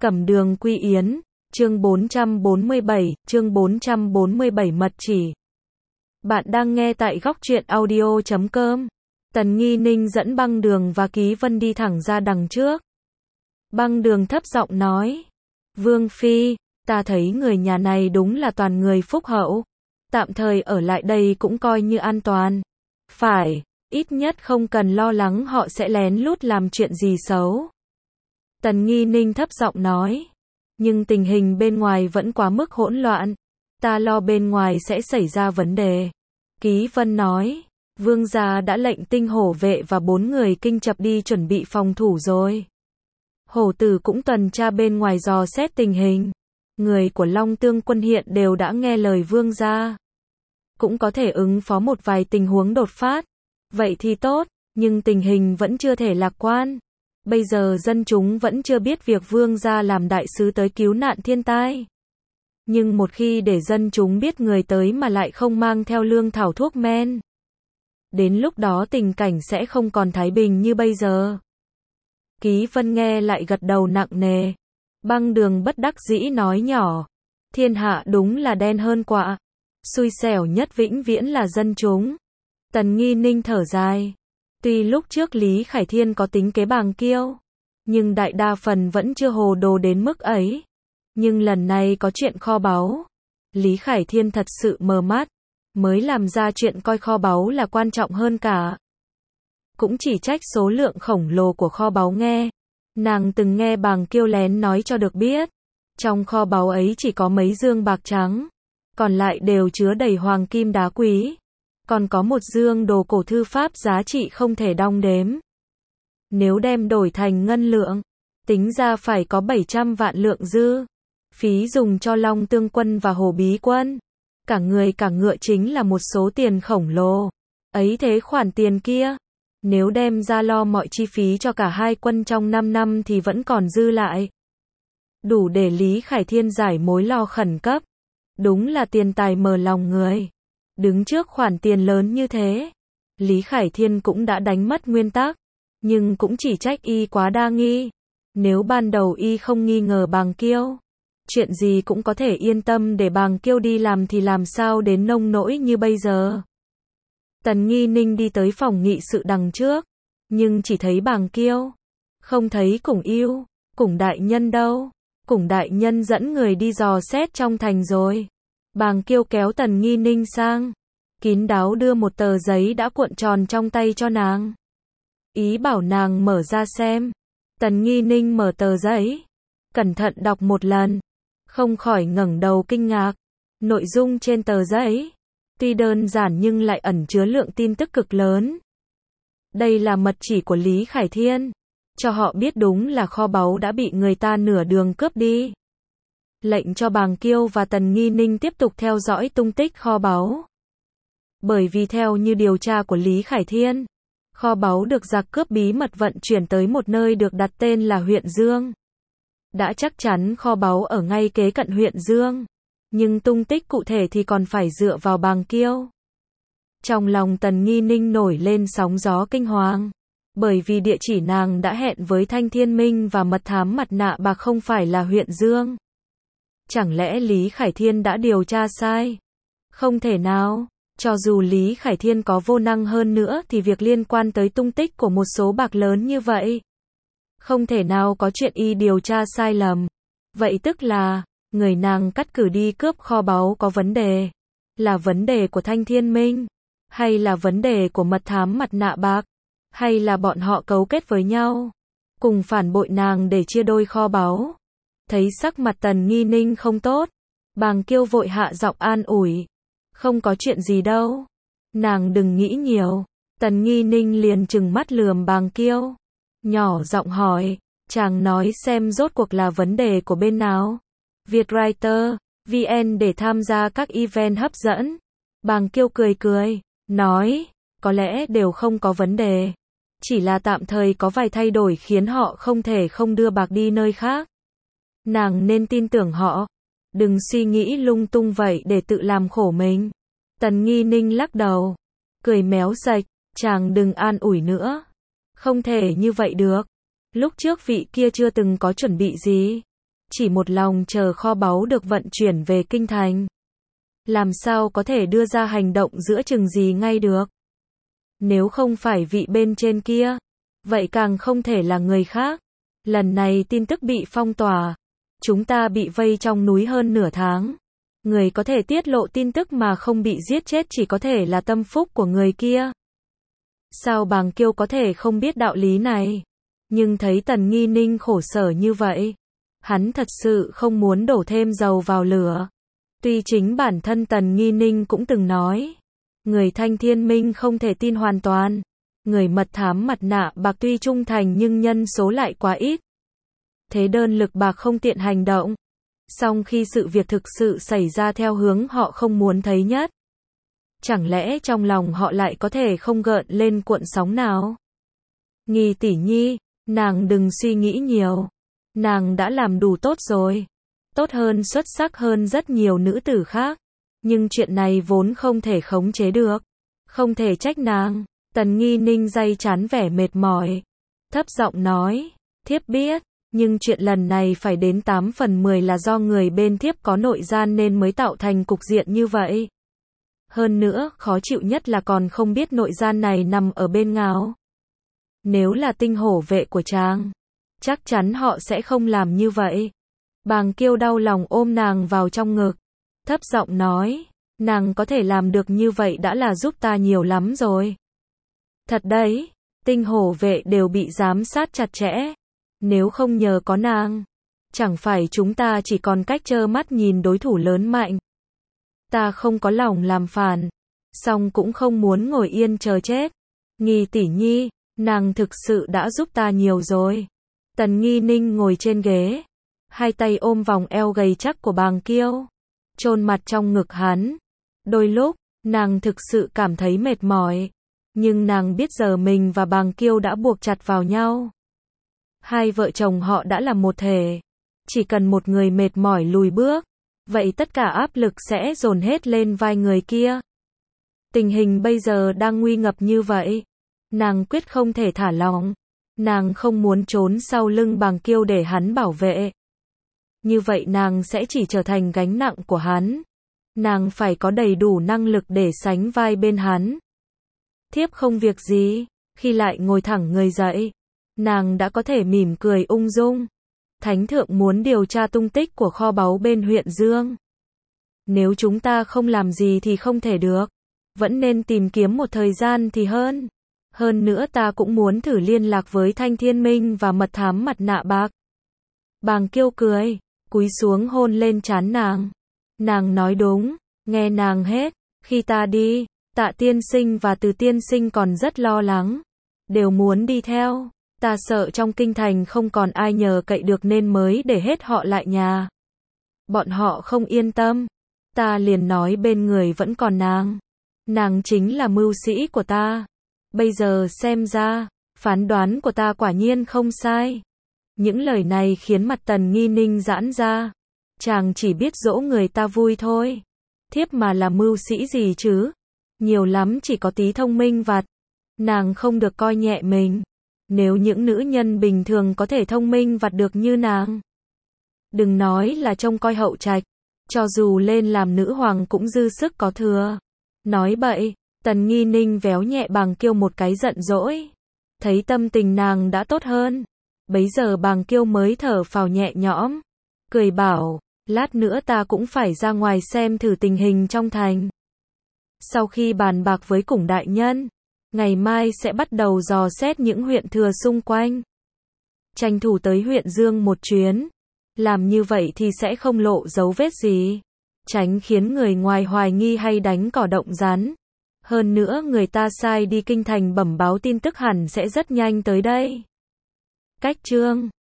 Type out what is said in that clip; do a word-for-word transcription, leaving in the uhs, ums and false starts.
Cẩm đường quy yến, chương bốn trăm bốn mươi bảy, chương bốn trăm bốn mươi bảy mật chỉ. Bạn đang nghe tại góc truyện audio chấm com. Tần Nghi Ninh dẫn Băng Đường và Ký Vân đi thẳng ra đằng trước. Băng Đường thấp giọng nói, Vương Phi, ta thấy người nhà này đúng là toàn người phúc hậu. Tạm thời ở lại đây cũng coi như an toàn. Phải, ít nhất không cần lo lắng họ sẽ lén lút làm chuyện gì xấu. Tần Nghi Ninh thấp giọng nói, nhưng tình hình bên ngoài vẫn quá mức hỗn loạn. Ta lo bên ngoài sẽ xảy ra vấn đề. Ký Vân nói, Vương gia đã lệnh tinh hổ vệ và bốn người kinh chập đi chuẩn bị phòng thủ rồi. Hổ tử cũng tuần tra bên ngoài dò xét tình hình. Người của Long Tương quân hiện đều đã nghe lời Vương gia. Cũng có thể ứng phó một vài tình huống đột phát. Vậy thì tốt, nhưng tình hình vẫn chưa thể lạc quan. Bây giờ dân chúng vẫn chưa biết việc Vương gia làm đại sứ tới cứu nạn thiên tai. Nhưng một khi để dân chúng biết người tới mà lại không mang theo lương thảo thuốc men, đến lúc đó tình cảnh sẽ không còn thái bình như bây giờ. Ký Vân nghe lại gật đầu nặng nề. Băng Đường bất đắc dĩ nói nhỏ, thiên hạ đúng là đen hơn quạ. Xui xẻo nhất vĩnh viễn là dân chúng. Tần Nghi Ninh thở dài. Tuy lúc trước Lý Khải Thiên có tính kế bàng kiêu, nhưng đại đa phần vẫn chưa hồ đồ đến mức ấy. Nhưng lần này có chuyện kho báu, Lý Khải Thiên thật sự mờ mắt, mới làm ra chuyện coi kho báu là quan trọng hơn cả. Cũng chỉ trách số lượng khổng lồ của kho báu nghe. Nàng từng nghe bàng kiêu lén nói cho được biết, trong kho báu ấy chỉ có mấy dương bạc trắng, còn lại đều chứa đầy hoàng kim đá quý. Còn có một dương đồ cổ thư pháp giá trị không thể đong đếm. Nếu đem đổi thành ngân lượng, tính ra phải có bảy trăm vạn lượng dư. Phí dùng cho Long Tương quân và Hổ Bí quân. Cả người cả ngựa chính là một số tiền khổng lồ. Ấy thế khoản tiền kia, nếu đem ra lo mọi chi phí cho cả hai quân trong năm năm thì vẫn còn dư lại. Đủ để Lý Khải Thiên giải mối lo khẩn cấp. Đúng là tiền tài mờ lòng người. Đứng trước khoản tiền lớn như thế, Lý Khải Thiên cũng đã đánh mất nguyên tắc, nhưng cũng chỉ trách y quá đa nghi. Nếu ban đầu y không nghi ngờ bàng kiêu, chuyện gì cũng có thể yên tâm để bàng kiêu đi làm thì làm sao đến nông nỗi như bây giờ. Tần Nghi Ninh đi tới phòng nghị sự đằng trước, nhưng chỉ thấy bàng kiêu, không thấy Củng Yêu, Củng đại nhân đâu. Củng đại nhân dẫn người đi dò xét trong thành rồi. Bàng kiêu kéo Tần Nghi Ninh sang, kín đáo đưa một tờ giấy đã cuộn tròn trong tay cho nàng. Ý bảo nàng mở ra xem. Tần Nghi Ninh mở tờ giấy, cẩn thận đọc một lần, không khỏi ngẩng đầu kinh ngạc. Nội dung trên tờ giấy, tuy đơn giản nhưng lại ẩn chứa lượng tin tức cực lớn. Đây là mật chỉ của Lý Khải Thiên, cho họ biết đúng là kho báu đã bị người ta nửa đường cướp đi. Lệnh cho bàng kiêu và Tần Nghi Ninh tiếp tục theo dõi tung tích kho báu. Bởi vì theo như điều tra của Lý Khải Thiên, kho báu được giặc cướp bí mật vận chuyển tới một nơi được đặt tên là huyện Dương. Đã chắc chắn kho báu ở ngay kế cận huyện Dương, nhưng tung tích cụ thể thì còn phải dựa vào bàng kiêu. Trong lòng Tần Nghi Ninh nổi lên sóng gió kinh hoàng, bởi vì địa chỉ nàng đã hẹn với Thanh Thiên Minh và mật thám mặt nạ bạc không phải là huyện Dương. Chẳng lẽ Lý Khải Thiên đã điều tra sai? Không thể nào, cho dù Lý Khải Thiên có vô năng hơn nữa thì việc liên quan tới tung tích của một số bạc lớn như vậy, không thể nào có chuyện y điều tra sai lầm. Vậy tức là, người nàng cắt cử đi cướp kho báu có vấn đề. Là vấn đề của Thanh Thiên Minh? Hay là vấn đề của mật thám mặt nạ bạc? Hay là bọn họ cấu kết với nhau, cùng phản bội nàng để chia đôi kho báu? Thấy sắc mặt Tần Nghi Ninh không tốt, bàng kiêu vội hạ giọng an ủi. Không có chuyện gì đâu. Nàng đừng nghĩ nhiều. Tần Nghi Ninh liền trừng mắt lườm bàng kiêu. Nhỏ giọng hỏi, chàng nói xem rốt cuộc là vấn đề của bên nào? Vietwriter, vê en để tham gia các event hấp dẫn. Bàng kiêu cười cười, nói, có lẽ đều không có vấn đề. Chỉ là tạm thời có vài thay đổi khiến họ không thể không đưa bạc đi nơi khác. Nàng nên tin tưởng họ, đừng suy nghĩ lung tung vậy để tự làm khổ mình. Tần Nghi Ninh lắc đầu, cười méo sạch, chàng đừng an ủi nữa. Không thể như vậy được. Lúc trước vị kia chưa từng có chuẩn bị gì. chỉ một lòng chờ kho báu được vận chuyển về kinh thành. Làm sao có thể đưa ra hành động giữa chừng gì ngay được? Nếu không phải vị bên trên kia, vậy càng không thể là người khác. Lần này tin tức bị phong tỏa, chúng ta bị vây trong núi hơn nửa tháng. Người có thể tiết lộ tin tức mà không bị giết chết chỉ có thể là tâm phúc của người kia. Sao Bàng Kiêu có thể không biết đạo lý này? Nhưng thấy Tần Nghi Ninh khổ sở như vậy, hắn thật sự không muốn đổ thêm dầu vào lửa. Tuy chính bản thân Tần Nghi Ninh cũng từng nói, người Thanh Thiên Minh không thể tin hoàn toàn. Người mật thám mặt nạ bạc tuy trung thành nhưng nhân số lại quá ít. Thế đơn lực bạc không tiện hành động. Song khi sự việc thực sự xảy ra theo hướng họ không muốn thấy nhất, chẳng lẽ trong lòng họ lại có thể không gợn lên cuộn sóng nào? Nghi tỷ nhi, nàng đừng suy nghĩ nhiều. Nàng đã làm đủ tốt rồi. Tốt hơn, xuất sắc hơn rất nhiều nữ tử khác. Nhưng chuyện này vốn không thể khống chế được. Không thể trách nàng. Tần Nghi Ninh day chán vẻ mệt mỏi. Thấp giọng nói, thiếp biết. Nhưng chuyện lần này phải đến tám phần mười là do người bên thiếp có nội gian nên mới tạo thành cục diện như vậy. Hơn nữa, khó chịu nhất là còn không biết nội gian này nằm ở bên nào. Nếu là tinh hổ vệ của chàng, chắc chắn họ sẽ không làm như vậy. Bàng Kiêu đau lòng ôm nàng vào trong ngực. Thấp giọng nói, nàng có thể làm được như vậy đã là giúp ta nhiều lắm rồi. Thật đấy, tinh hổ vệ đều bị giám sát chặt chẽ. Nếu không nhờ có nàng, chẳng phải chúng ta chỉ còn cách trơ mắt nhìn đối thủ lớn mạnh. Ta không có lòng làm phản, song cũng không muốn ngồi yên chờ chết. Nghi tỷ nhi, nàng thực sự đã giúp ta nhiều rồi. Tần Nghi Ninh ngồi trên ghế, hai tay ôm vòng eo gầy chắc của Bàng Kiêu, chôn mặt trong ngực hắn. Đôi lúc, nàng thực sự cảm thấy mệt mỏi, nhưng nàng biết giờ mình và Bàng Kiêu đã buộc chặt vào nhau. Hai vợ chồng họ đã là một thể. Chỉ cần một người mệt mỏi lùi bước, vậy tất cả áp lực sẽ dồn hết lên vai người kia. Tình hình bây giờ đang nguy ngập như vậy. Nàng quyết không thể thả lỏng. Nàng không muốn trốn sau lưng Bàng Kiêu để hắn bảo vệ. Như vậy nàng sẽ chỉ trở thành gánh nặng của hắn. Nàng phải có đầy đủ năng lực để sánh vai bên hắn. Thiếp không việc gì. Khi lại ngồi thẳng người dậy, nàng đã có thể mỉm cười ung dung. Thánh thượng muốn điều tra tung tích của kho báu bên huyện Dương. Nếu chúng ta không làm gì thì không thể được. Vẫn nên tìm kiếm một thời gian thì hơn. Hơn nữa ta cũng muốn thử liên lạc với Thanh Thiên Minh và mật thám mặt nạ bạc. Bàng Kiêu cười, cúi xuống hôn lên trán nàng. Nàng nói đúng, nghe nàng hết. Khi ta đi, Tạ tiên sinh và Từ tiên sinh còn rất lo lắng. Đều muốn đi theo. Ta sợ trong kinh thành không còn ai nhờ cậy được nên mới để hết họ lại nhà. Bọn họ không yên tâm. Ta liền nói bên người vẫn còn nàng. Nàng chính là mưu sĩ của ta. Bây giờ xem ra, phán đoán của ta quả nhiên không sai. Những lời này khiến mặt Tần Nghi Ninh giãn ra. Chàng chỉ biết dỗ người ta vui thôi. Thiếp mà là mưu sĩ gì chứ? Nhiều lắm chỉ có tí thông minh vặt. Nàng không được coi nhẹ mình. Nếu những nữ nhân bình thường có thể thông minh vặt được như nàng, đừng nói là trông coi hậu trạch, cho dù lên làm nữ hoàng cũng dư sức có thừa. Nói bậy. Tần Nghi Ninh véo nhẹ Bàng Kiêu một cái giận dỗi. Thấy tâm tình nàng đã tốt hơn, bấy giờ Bàng Kiêu mới thở phào nhẹ nhõm, cười bảo, lát nữa ta cũng phải ra ngoài xem thử tình hình trong thành. Sau khi bàn bạc với Củng đại nhân, ngày mai sẽ bắt đầu dò xét những huyện thừa xung quanh. Tranh thủ tới huyện Dương một chuyến. Làm như vậy thì sẽ không lộ dấu vết gì. Tránh khiến người ngoài hoài nghi hay đánh cỏ động rắn. Hơn nữa người ta sai đi kinh thành bẩm báo tin tức hẳn sẽ rất nhanh tới đây. Cách chương